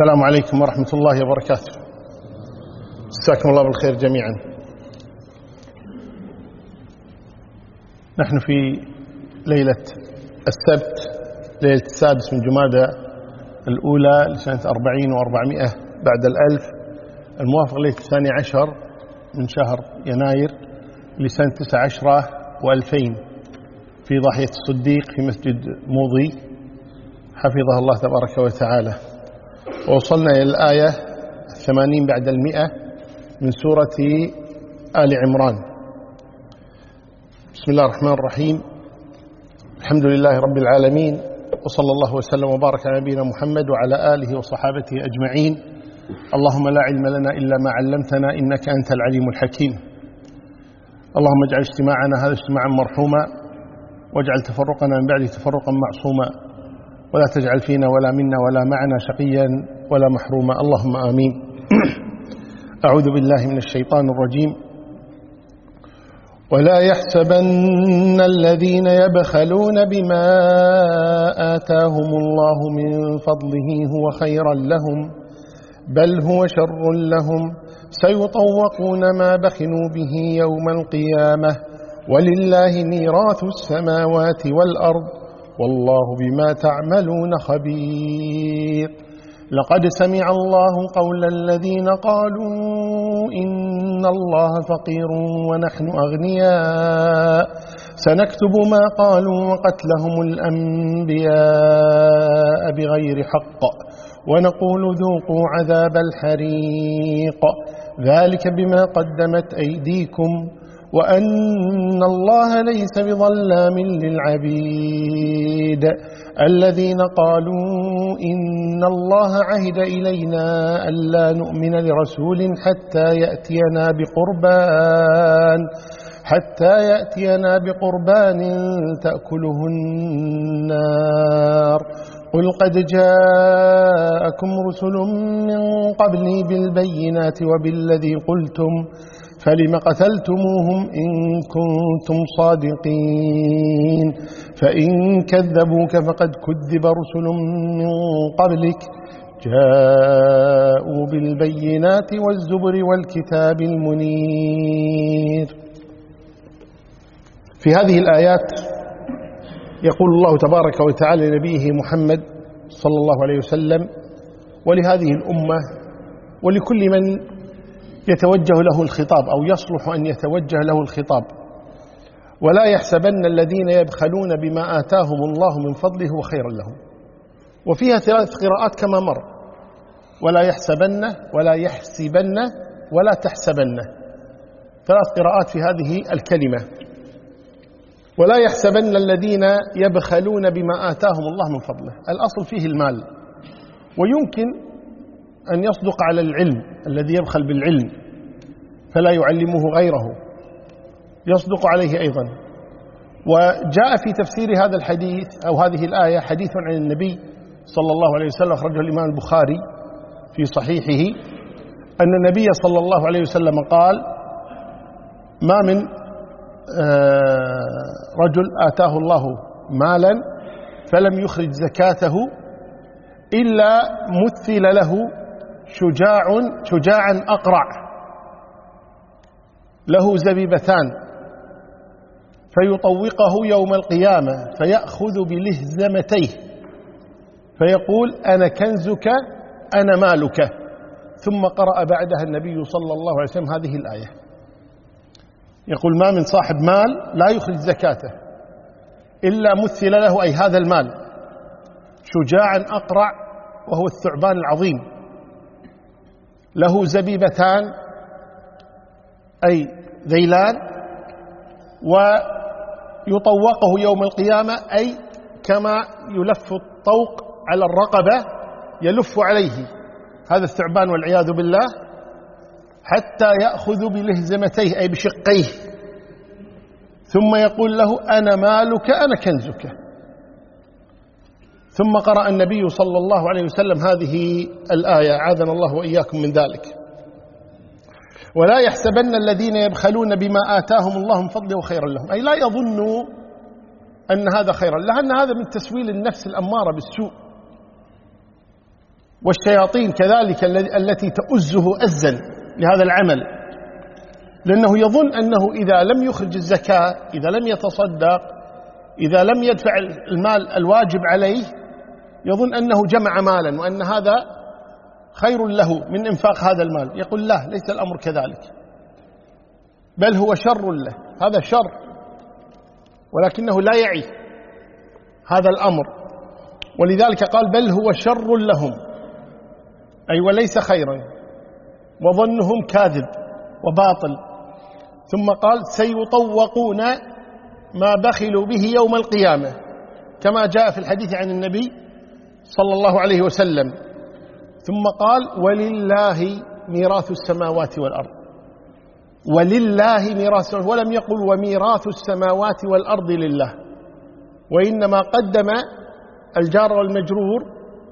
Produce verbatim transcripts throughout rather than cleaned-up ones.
السلام عليكم ورحمة الله وبركاته. جزاكم الله بالخير جميعا. نحن في ليلة السبت، ليلة السادس من جمادى الأولى لسنة أربعين وأربعمائة بعد الألف، الموافق ليلة الثاني عشر من شهر يناير لسنة تسع عشرة وألفين، في ضاحية الصديق في مسجد موضي حفظه الله تبارك وتعالى. ووصلنا إلى الآية الثمانين بعد المئة من سورة آل عمران. بسم الله الرحمن الرحيم. الحمد لله رب العالمين، وصلى الله وسلم وبارك على نبينا محمد وعلى آله وصحابته أجمعين. اللهم لا علم لنا إلا ما علمتنا إنك أنت العليم الحكيم. اللهم اجعل اجتماعنا هذا اجتماعا مرحوما، واجعل تفرقنا من بعده تفرقا معصوما، ولا تجعل فينا ولا منا ولا معنا شقيا ولا محروما، اللهم آمين. أعوذ بالله من الشيطان الرجيم. ولا يحسبن الذين يبخلون بما آتاهم الله من فضله هو خيرا لهم، بل هو شر لهم، سيطوقون ما بخلوا به يوم القيامة، ولله ميراث السماوات والأرض، والله بما تعملون خبير. لقد سمع الله قول الذين قالوا إن الله فقير ونحن أغنياء، سنكتب ما قالوا وقتلهم الأنبياء بغير حق، ونقول ذوقوا عذاب الحريق، ذلك بما قدمت أيديكم وأن الله ليس بظلام للعبيد. الذين قالوا إن الله عهد إلينا ألا نؤمن لرسول حتى يأتينا بقربان حتى يأتينا بقربان تأكله النار، قل قد جاءكم رسل من قبلي بالبينات وبالذي قلتم، فلم قتلتموهم إن كنتم صادقين، فإن كذبوك فقد كذب رسل من قبلك جاءوا بالبينات والزبر والكتاب المنير. في هذه الآيات يقول الله تبارك وتعالى لنبيه محمد صلى الله عليه وسلم ولهذه الأمة ولكل من يتوجه له الخطاب أو يصلح أن يتوجه له الخطاب: ولا يحسبن الذين يبخلون بما آتاهم الله من فضله هو خيرا لهم. وفيها ثلاث قراءات كما مر: ولا يحسبن، ولا يحسبن، ولا تحسبن، ثلاث قراءات في هذه الكلمة. ولا يحسبن الذين يبخلون بما آتاهم الله من فضله، الأصل فيه المال، ويمكن أن يصدق على العلم، الذي يبخل بالعلم فلا يعلمه غيره يصدق عليه أيضا. وجاء في تفسير هذا الحديث أو هذه الآية حديث عن النبي صلى الله عليه وسلم، أخرجه الإمام البخاري في صحيحه، أن النبي صلى الله عليه وسلم قال: ما من رجل آتاه الله مالا فلم يخرج زكاته إلا مثل له شجاع شجاعا أقرع له زبيبتان، فيطوقه يوم القيامة فيأخذ بلهزمتيه فيقول: أنا كنزك أنا مالك. ثم قرأ بعدها النبي صلى الله عليه وسلم هذه الآية، يقول: ما من صاحب مال لا يخرج زكاته إلا مثل له، أي هذا المال، شجاعا أقرع، وهو الثعبان العظيم، له زبيبتان أي ذيلان، ويطوقه يوم القيامة، أي كما يلف الطوق على الرقبة يلف عليه هذا الثعبان والعياذ بالله، حتى يأخذ بلهزمتيه أي بشقيه، ثم يقول له: أنا مالك أنا كنزك. ثم قرأ النبي صلى الله عليه وسلم هذه الآية، عاذنا الله وإياكم من ذلك: ولا يحسبن الذين يبخلون بما آتاهم الله من فضله خيرا لهم، أي لا يظنوا أن هذا خيرا، لأن هذا من تسويل النفس الأمارة بالسوء. والشياطين كذلك التي تؤزه أزا لهذا العمل، لأنه يظن أنه إذا لم يخرج الزكاة، إذا لم يتصدق، إذا لم يدفع المال الواجب عليه، يظن أنه جمع مالا وأن هذا خير له من إنفاق هذا المال. يقول لا، ليس الأمر كذلك، بل هو شر له، هذا شر، ولكنه لا يعي هذا الأمر، ولذلك قال بل هو شر لهم، أي وليس خيرا، وظنهم كاذب وباطل. ثم قال سيطوقون ما بخلوا به يوم القيامة، كما جاء في الحديث عن النبي صلى الله عليه وسلم. ثم قال ولله ميراث السماوات والأرض، ولله ميراث، ولم يقل وميراث السماوات والأرض لله، وإنما قدم الجار والمجرور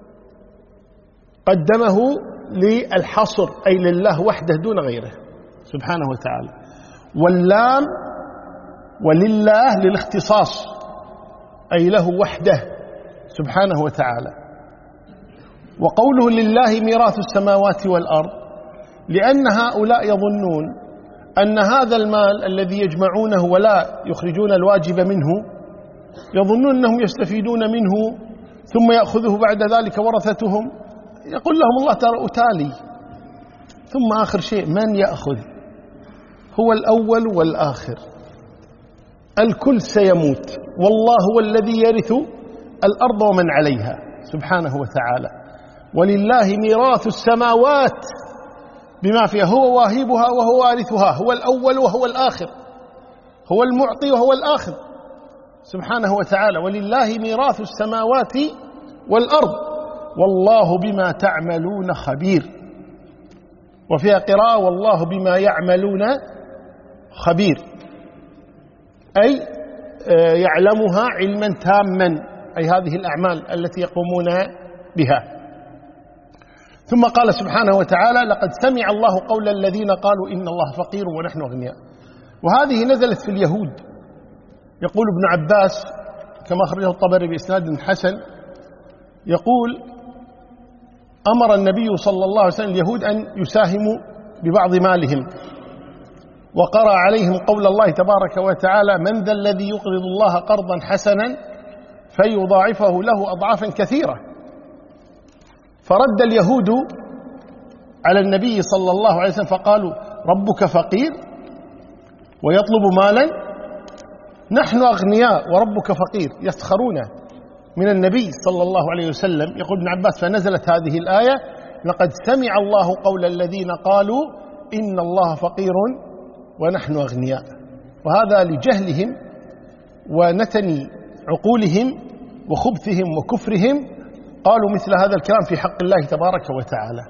قدمه للحصر، أي لله وحده دون غيره سبحانه وتعالى. واللام ولله للاختصاص، أي له وحده سبحانه وتعالى. وقوله لله ميراث السماوات والأرض لأن هؤلاء يظنون أن هذا المال الذي يجمعونه ولا يخرجون الواجب منه، يظنون أنهم يستفيدون منه ثم يأخذه بعد ذلك ورثتهم. يقول لهم الله ترى أتالي. ثم آخر شيء من يأخذ؟ هو الأول والآخر، الكل سيموت، والله هو الذي يرث الأرض ومن عليها سبحانه وتعالى. ولله ميراث السماوات بما فيها، هو واهبها وهو وارثها، هو الأول وهو الآخر، هو المعطي وهو الآخذ سبحانه وتعالى. ولله ميراث السماوات والأرض والله بما تعملون خبير. وفيها قراءة والله بما يعملون خبير، أي يعلمها علما تاما، أي هذه الأعمال التي يقومون بها. ثم قال سبحانه وتعالى لقد سمع الله قول الذين قالوا إن الله فقير ونحن أغنياء. وهذه نزلت في اليهود. يقول ابن عباس كما أخرجه الطبري بإسناد حسن، يقول أمر النبي صلى الله عليه وسلم اليهود أن يساهموا ببعض مالهم، وقرأ عليهم قول الله تبارك وتعالى من ذا الذي يقرض الله قرضا حسنا فيضاعفه له أضعافا كثيرة. فرد اليهود على النبي صلى الله عليه وسلم فقالوا ربك فقير ويطلب مالا؟ نحن أغنياء وربك فقير. يسخرون من النبي صلى الله عليه وسلم. يقول ابن عباس فنزلت هذه الآية لقد سمع الله قول الذين قالوا إن الله فقير ونحن أغنياء. وهذا لجهلهم ونتن عقولهم وخبثهم وكفرهم، قالوا مثل هذا الكلام في حق الله تبارك وتعالى.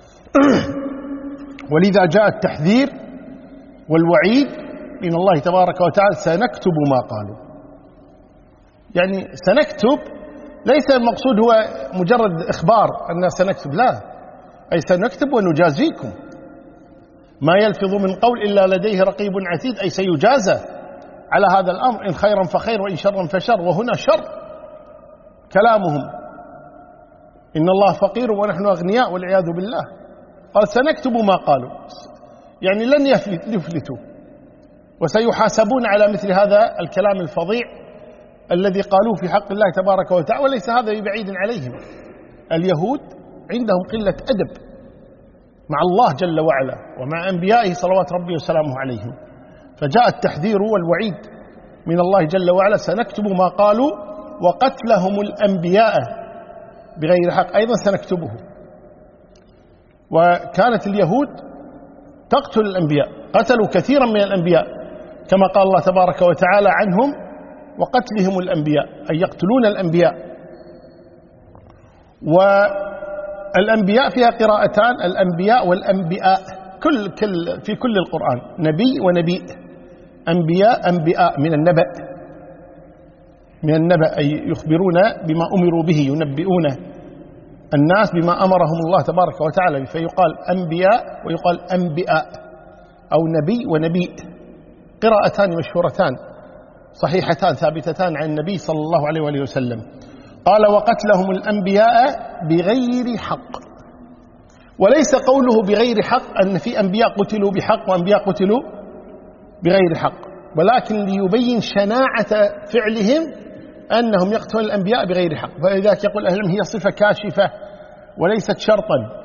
ولذا جاء التحذير والوعيد من الله تبارك وتعالى سنكتب ما قالوا. يعني سنكتب ليس المقصود هو مجرد إخبار أن سنكتب، لا، أي سنكتب ونجازيكم، ما يلفظ من قول إلا لديه رقيب عتيد، أي سيجازى على هذا الأمر، إن خيرا فخير وإن شرا فشر. وهنا شر كلامهم، إن الله فقير ونحن أغنياء والعياذ بالله. قال سنكتب ما قالوا، يعني لن يفلتوا وسيحاسبون على مثل هذا الكلام الفظيع الذي قالوه في حق الله تبارك وتعالى. وليس هذا ببعيد عليهم، اليهود عندهم قلة أدب مع الله جل وعلا ومع أنبيائه صلوات ربي وسلامه عليهم. فجاء التحذير والوعيد من الله جل وعلا سنكتب ما قالوا وقتلهم الأنبياء بغير حق أيضا سنكتبه. وكانت اليهود تقتل الأنبياء، قتلوا كثيرا من الأنبياء كما قال الله تبارك وتعالى عنهم وقتلهم الأنبياء، أي يقتلون الأنبياء. والأنبياء فيها قراءتان، الأنبياء والأنبياء، كل كل في كل القرآن نبي ونبي، أنبياء أنبياء من النبأ، من النبأ أي يخبرون بما أمروا به، ينبئون الناس بما أمرهم الله تبارك وتعالى، فيقال أنبياء ويقال أنبياء، أو نبي ونبي، قراءتان مشهورتان صحيحتان ثابتتان عن النبي صلى الله عليه وآله وسلم. قال وقتلهم الأنبياء بغير حق، وليس قوله بغير حق أن في أنبياء قتلوا بحق وأنبياء قتلوا بغير حق، ولكن ليبين شناعة فعلهم أنهم يقتلون الأنبياء بغير حق. فلذلك يقول أهل العلم هي صفة كاشفة وليست شرطا،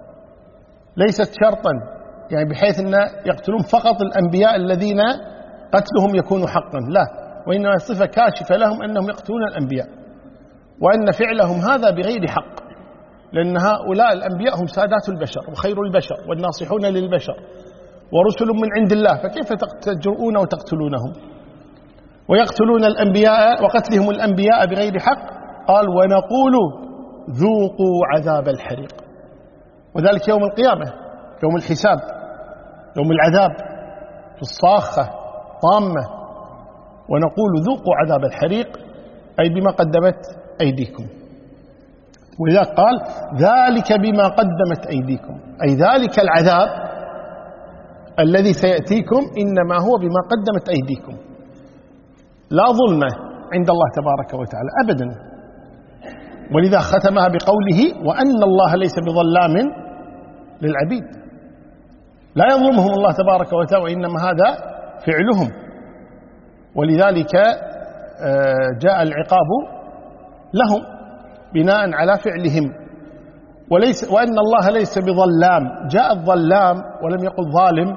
ليست شرطا يعني بحيث أن يقتلون فقط الأنبياء الذين قتلهم يكون حقا، لا، وإنما صفة كاشفة لهم أنهم يقتلون الأنبياء، وأن فعلهم هذا بغير حق، لأن هؤلاء الأنبياء هم سادات البشر وخير البشر والناصحون للبشر ورسل من عند الله، فكيف تجرؤون وتقتلونهم ويقتلون الأنبياء وقتلهم الأنبياء بغير حق؟ قال ونقول ذوقوا عذاب الحريق، وذلك يوم القيامة، يوم الحساب، يوم العذاب في الصاخة طامة. ونقول ذوقوا عذاب الحريق أي بما قدمت أيديكم، ولذلك قال ذلك بما قدمت أيديكم، أي ذلك العذاب الذي سيأتيكم إنما هو بما قدمت أيديكم، لا ظلمة عند الله تبارك وتعالى أبدا. ولذا ختمها بقوله وأن الله ليس بظلام للعبيد، لا يظلمهم الله تبارك وتعالى وإنما هذا فعلهم، ولذلك جاء العقاب لهم بناء على فعلهم. وليس وأن الله ليس بظلام، جاء الظلام ولم يقل ظالم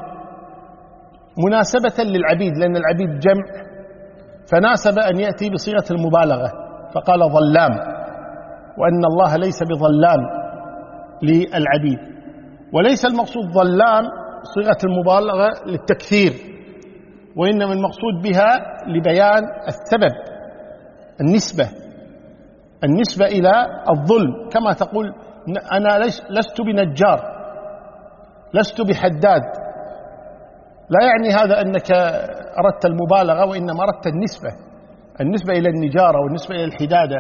مناسبة للعبيد، لأن العبيد جمع فناسب أن يأتي بصيغة المبالغة فقال ظلام، وأن الله ليس بظلام للعبيد. وليس المقصود ظلام صيغة المبالغة للتكثير، وإنما المقصود بها لبيان السبب، النسبة النسبة إلى الظلم، كما تقول أنا لست بنجار، لست بحداد، لا يعني هذا أنك أردت المبالغة، وإنما أردت النسبة النسبة إلى النجارة والنسبة إلى الحدادة.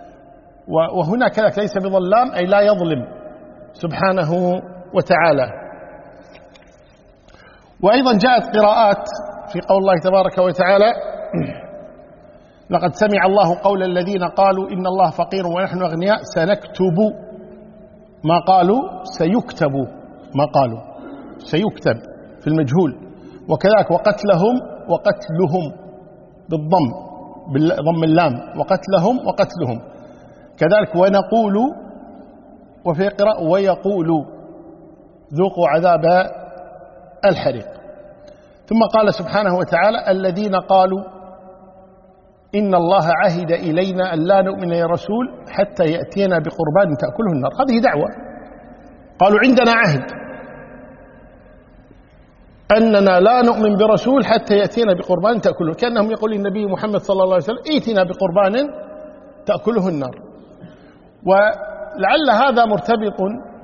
وهنا كذلك ليس بظلام أي لا يظلم سبحانه وتعالى. وأيضا جاءت قراءات في قول الله تبارك وتعالى لقد سمع الله قول الذين قالوا إن الله فقير ونحن أغنياء سنكتب ما قالوا سيكتب ما قالوا، سيكتب في المجهول. وكذلك وقتلهم وقتلهم بالضم بالضم اللام، وقتلهم وقتلهم. كذلك ونقول، وفي قراءة ويقول ذوقوا عذاب الحريق. ثم قال سبحانه وتعالى الذين قالوا إن الله عهد إلينا أن لا نؤمن لرسول حتى يأتينا بقربان تأكله النار. هذه دعوة، قالوا عندنا عهد أننا لا نؤمن برسول حتى يأتينا بقربان تأكله، كأنهم يقول النبي محمد صلى الله عليه وسلم ائتنا بقربان تأكله النار. ولعل هذا مرتبط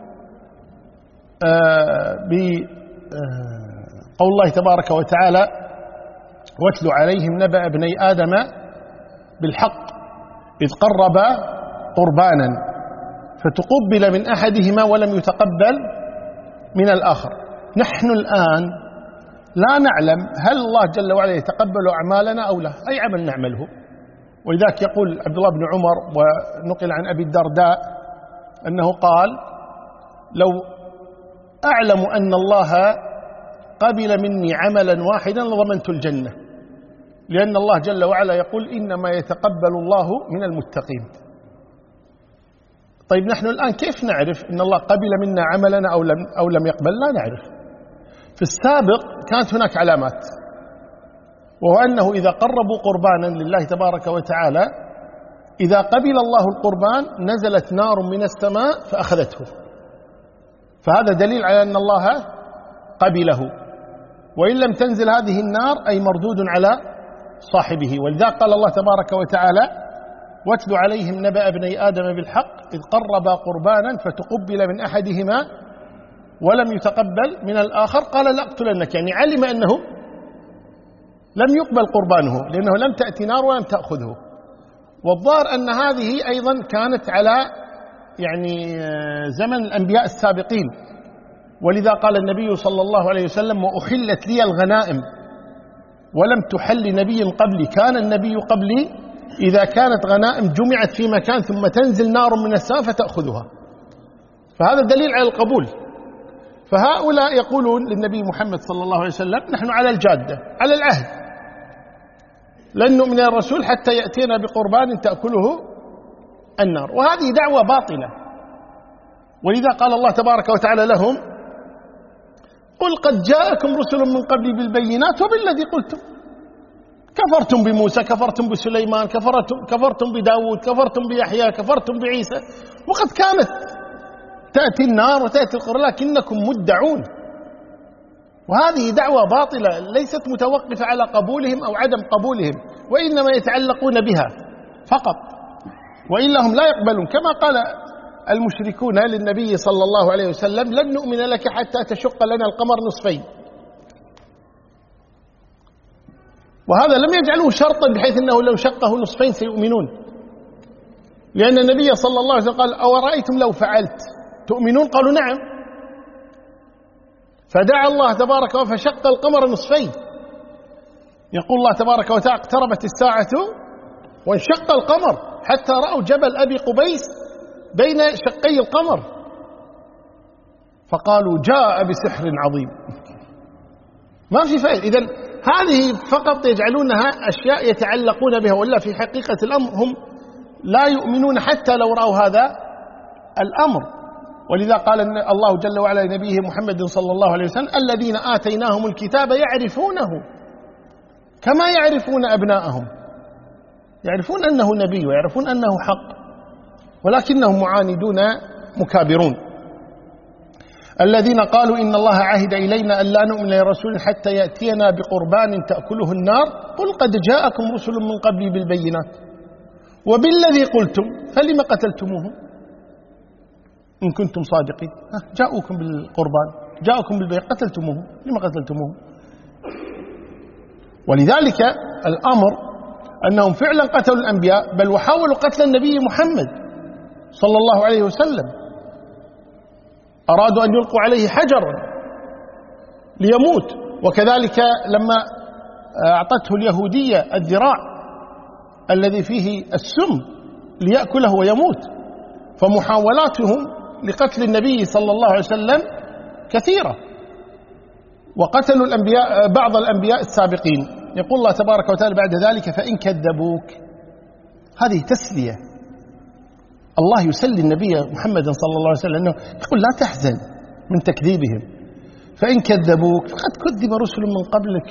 بقول الله تبارك وتعالى واتل عليهم نبأ ابني آدم بالحق إذ قربا قربانا فتقبل من أحدهما ولم يتقبل من الآخر. نحن الآن لا نعلم هل الله جل وعلا يتقبل أعمالنا أو لا، أي عمل نعمله. ولذلك يقول عبد الله بن عمر ونقل عن أبي الدرداء أنه قال لو أعلم أن الله قبل مني عملا واحدا لضمنت الجنة، لأن الله جل وعلا يقول إنما يتقبل الله من المتقين. طيب نحن الآن كيف نعرف إن الله قبل منا عملنا أو لم, أو لم يقبل؟ لا نعرف. في السابق كانت هناك علامات، وهو أنه إذا قربوا قربانا لله تبارك وتعالى إذا قبل الله القربان نزلت نار من السماء فأخذته، فهذا دليل على أن الله قبله. وإن لم تنزل هذه النار أي مردود على صاحبه. ولذلك قال الله تبارك وتعالى واتل عليهم نبأ ابني آدم بالحق إذ قربا قربانا فتقبل من أحدهما ولم يتقبل من الآخر قال لأقتلنك، يعني علم أنه لم يقبل قربانه لأنه لم تأتي نار ولم تأخذه. والظاهر أن هذه أيضا كانت على يعني زمن الأنبياء السابقين، ولذا قال النبي صلى الله عليه وسلم وأحلت لي الغنائم ولم تحل نبي قبلي. كان النبي قبلي إذا كانت غنائم جمعت في مكان ثم تنزل نار من السماء فتأخذها، فهذا دليل على القبول. فهؤلاء يقولون للنبي محمد صلى الله عليه وسلم نحن على الجادة على العهد، لن نؤمن الرسول حتى يأتينا بقربان تأكله النار، وهذه دعوة باطلة. ولذا قال الله تبارك وتعالى لهم: قل قد جاءكم رسل من قبلي بالبينات وبالذي قلتم. كفرتم بموسى، كفرتم بسليمان، كفرتم, كفرتم بداود، كفرتم بيحيى، كفرتم بعيسى، وقد كانت تأتي النار وتأتي القرآن، لكنكم مدعون. وهذه دعوة باطلة ليست متوقفة على قبولهم أو عدم قبولهم، وإنما يتعلقون بها فقط، وإلا هم لا يقبلون. كما قال المشركون للنبي صلى الله عليه وسلم: لن نؤمن لك حتى تشق لنا القمر نصفين. وهذا لم يجعله شرطا بحيث أنه لو شقه نصفين سيؤمنون، لأن النبي صلى الله عليه وسلم قال: أورأيتم لو فعلت تؤمنون؟ قالوا: نعم. فدعا الله تبارك وتعالى فشق القمر نصفين. يقول الله تبارك وتعالى: اقتربت الساعة وانشق القمر حتى رأوا جبل أبي قبيس بين شقي القمر، فقالوا: جاء بسحر عظيم. ما في فائدة. إذن هذه فقط يجعلونها أشياء يتعلقون بها، ولا في حقيقة الأمر هم لا يؤمنون حتى لو رأوا هذا الأمر. ولذا قال الله جل وعلا لنبيه محمد صلى الله عليه وسلم: الذين آتيناهم الكتاب يعرفونه كما يعرفون أبناءهم. يعرفون أنه نبي ويعرفون أنه حق، ولكنهم معاندون مكابرون. الذين قالوا: إن الله عهد إلينا أن لا نؤمن لرسول حتى يأتينا بقربان تأكله النار، قل قد جاءكم رسل من قبلي بالبينات وبالذي قلتم فلم قتلتموهم إن كنتم صادقين. جاءوكم بالقربان، جاءوكم بالبينات، قتلتموهم، لما قتلتموهم؟ ولذلك الأمر أنهم فعلا قتلوا الأنبياء، بل وحاولوا قتل النبي محمد صلى الله عليه وسلم. أرادوا أن يلقوا عليه حجرا ليموت. وكذلك لما أعطته اليهودية الذراع الذي فيه السم ليأكله ويموت، فمحاولاتهم لقتل النبي صلى الله عليه وسلم كثيرة، وقتلوا الأنبياء بعض الأنبياء السابقين. يقول الله تبارك وتعالى بعد ذلك: فإن كذبوك. هذه تسلية. الله يسلي النبي محمد صلى الله عليه وسلم أنه يقول: لا تحزن من تكذيبهم، فإن كذبوك فقد كذب رسل من قبلك.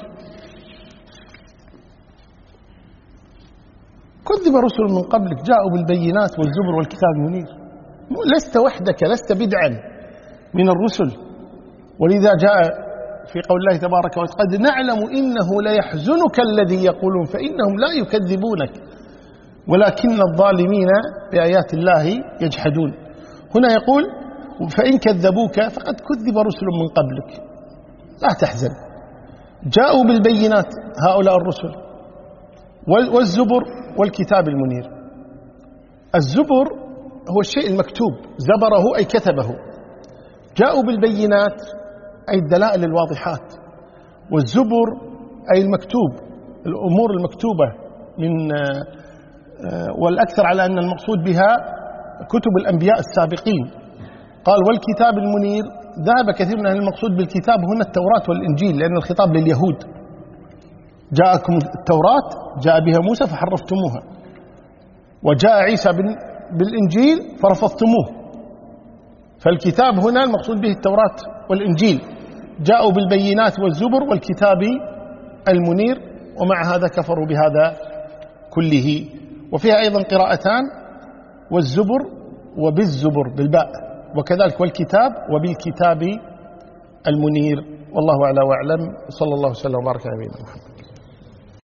كذب رسل من قبلك جاءوا بالبينات والزبر والكتاب المنير. لست وحدك، لست بدعا من الرسل. ولذا جاء في قول الله تبارك وتعالى: قد نعلم إنه ليحزنك الذي يقولون فإنهم لا يكذبونك ولكن الظالمين بآيات الله يجحدون. هنا يقول: فإن كذبوك فقد كذب رسل من قبلك، لا تحزن. جاءوا بالبينات هؤلاء الرسل والزبر والكتاب المنير. الزبر هو الشيء المكتوب، زبره أي كتبه. جاءوا بالبينات أي الدلائل الواضحات، والزبر أي المكتوب، الأمور المكتوبة من، والأكثر على أن المقصود بها كتب الأنبياء السابقين. قال: والكتاب المنير. ذهب كثير من المقصود بالكتاب هنا التوراة والإنجيل، لأن الخطاب لليهود. جاءكم التوراة جاء بها موسى فحرفتموها، وجاء عيسى بالإنجيل فرفضتموه. فالكتاب هنا المقصود به التوراة والإنجيل. جاءوا بالبينات والزبر والكتاب المنير، ومع هذا كفروا بهذا كله. وفيها أيضا قراءتان: والزبر وبالزبر بالباء، وكذلك والكتاب وبالكتاب المنير. والله أعلى وأعلم. صلى الله وسلم وبارك على نبينا محمد.